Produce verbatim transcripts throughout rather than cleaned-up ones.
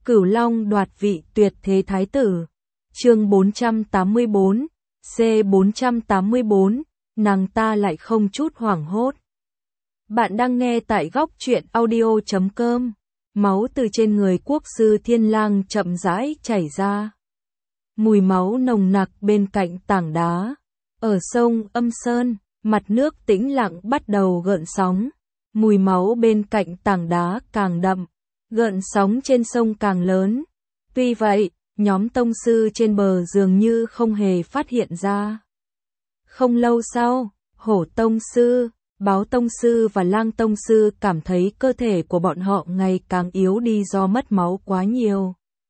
Cửu Long đoạt vị tuyệt thế thái tử. Chương bốn trăm tám mươi bốn, C bốn trăm tám mươi bốn, nàng ta lại không chút hoảng hốt. Bạn đang nghe tại góc truyện audio chấm com. Máu từ trên người quốc sư Thiên Lang chậm rãi chảy ra. Mùi máu nồng nặc bên cạnh tảng đá. Ở sông Âm Sơn, mặt nước tĩnh lặng bắt đầu gợn sóng. Mùi máu bên cạnh tảng đá càng đậm, gợn sóng trên sông càng lớn. Tuy vậy, nhóm tông sư trên bờ dường như không hề phát hiện ra. Không lâu sau, Hổ tông sư, Báo tông sư và Lang tông sư cảm thấy cơ thể của bọn họ ngày càng yếu đi do mất máu quá nhiều.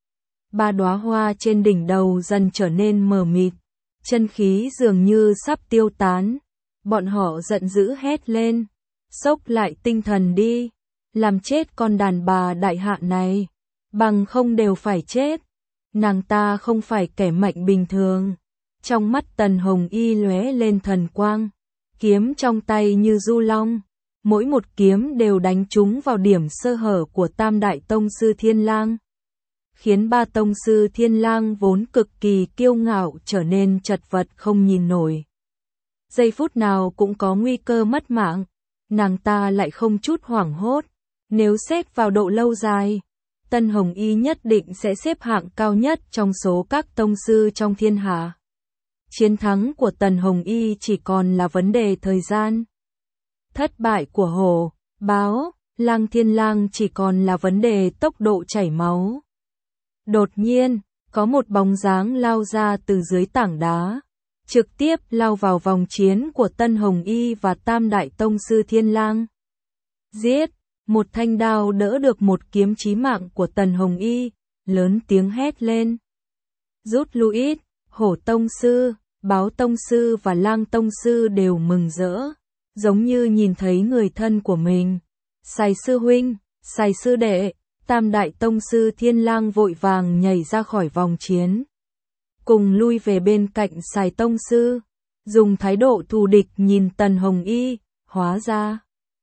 Ba đóa hoa trên đỉnh đầu dần trở nên mờ mịt, chân khí dường như sắp tiêu tán. Bọn họ giận dữ hét lên, xốc lại tinh thần đi, làm chết con đàn bà đại hạ này, bằng không đều phải chết. Nàng ta không phải kẻ mạnh bình thường. Trong mắt Tần Hồng Y lóe lên thần quang, kiếm trong tay như du long, mỗi một kiếm đều đánh trúng vào điểm sơ hở của Tam Đại Tông sư Thiên Lang, khiến ba Tông sư Thiên Lang vốn cực kỳ kiêu ngạo trở nên chật vật không nhìn nổi. Giây phút nào cũng có nguy cơ mất mạng, nàng ta lại không chút hoảng hốt. Nếu xét vào độ lâu dài, Tần Hồng Y nhất định sẽ xếp hạng cao nhất trong số các tông sư trong thiên hạ. Chiến thắng của Tần Hồng Y chỉ còn là vấn đề thời gian. Thất bại của Hổ, Báo, Lang Thiên Lang chỉ còn là vấn đề tốc độ chảy máu. Đột nhiên, có một bóng dáng lao ra từ dưới tảng đá, trực tiếp lao vào vòng chiến của Tần Hồng Y và Tam Đại Tông sư Thiên Lang. Giết! Một thanh đao đỡ được một kiếm chí mạng của Tần Hồng Y, lớn tiếng hét lên. Rút lui! Hổ tông sư, Báo tông sư và Lang tông sư đều mừng rỡ, giống như nhìn thấy người thân của mình. Sài sư huynh, Sài sư đệ, Tam Đại Tông sư Thiên Lang vội vàng nhảy ra khỏi vòng chiến, cùng lui về bên cạnh Sài tông sư, dùng thái độ thù địch nhìn Tần Hồng Y. Hóa ra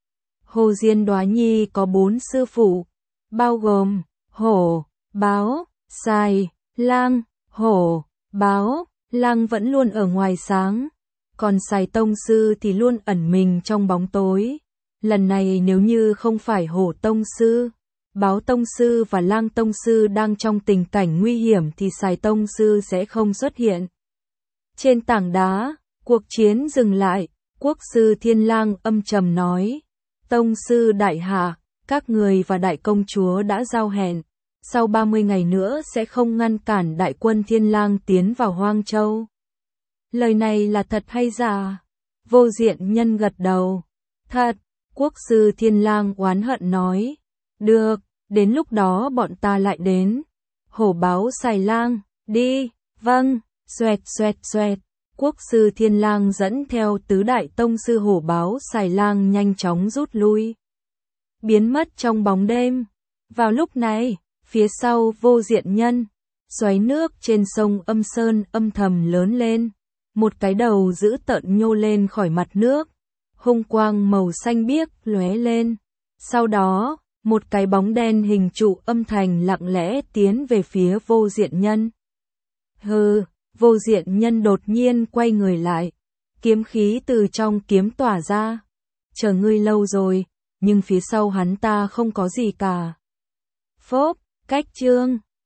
Hồ Diên Đoá Nhi có bốn sư phụ, bao gồm Hổ, Báo, Sài, Lang. Hổ, Báo, Lang vẫn luôn ở ngoài sáng, còn Sài tông sư thì luôn ẩn mình trong bóng tối. Lần này nếu như không phải Hổ tông sư, Báo tông sư và Lang tông sư đang trong tình cảnh nguy hiểm thì Sài tông sư sẽ không xuất hiện. Trên tảng đá, cuộc chiến dừng lại, quốc sư Thiên Lang âm trầm nói. Tông sư đại hạ, các người và đại công chúa đã giao hẹn, sau ba mươi ngày nữa sẽ không ngăn cản đại quân Thiên Lang tiến vào Hoang Châu. Lời này là thật hay giả? Vô Diện Nhân gật đầu. Thật, quốc sư Thiên Lang oán hận nói. Được, đến lúc đó bọn ta lại đến. Hổ, Báo, Sài, Lang, đi, vâng, xoẹt xoẹt xoẹt. Quốc sư Thiên Lang dẫn theo tứ đại tông sư Hổ, Báo, Sài, Lang nhanh chóng rút lui, biến mất trong bóng đêm. Vào lúc này, phía sau Vô Diện Nhân, xoáy nước trên sông Âm Sơn âm thầm lớn lên, một cái đầu dữ tợn nhô lên khỏi mặt nước, hung quang màu xanh biếc lóe lên. Sau đó, một cái bóng đen hình trụ âm thành lặng lẽ tiến về phía Vô Diện Nhân. Hừ! Vô Diện Nhân đột nhiên quay người lại, kiếm khí từ trong kiếm tỏa ra. Chờ ngươi lâu rồi, nhưng phía sau hắn ta không có gì cả. Phốp, cách chương.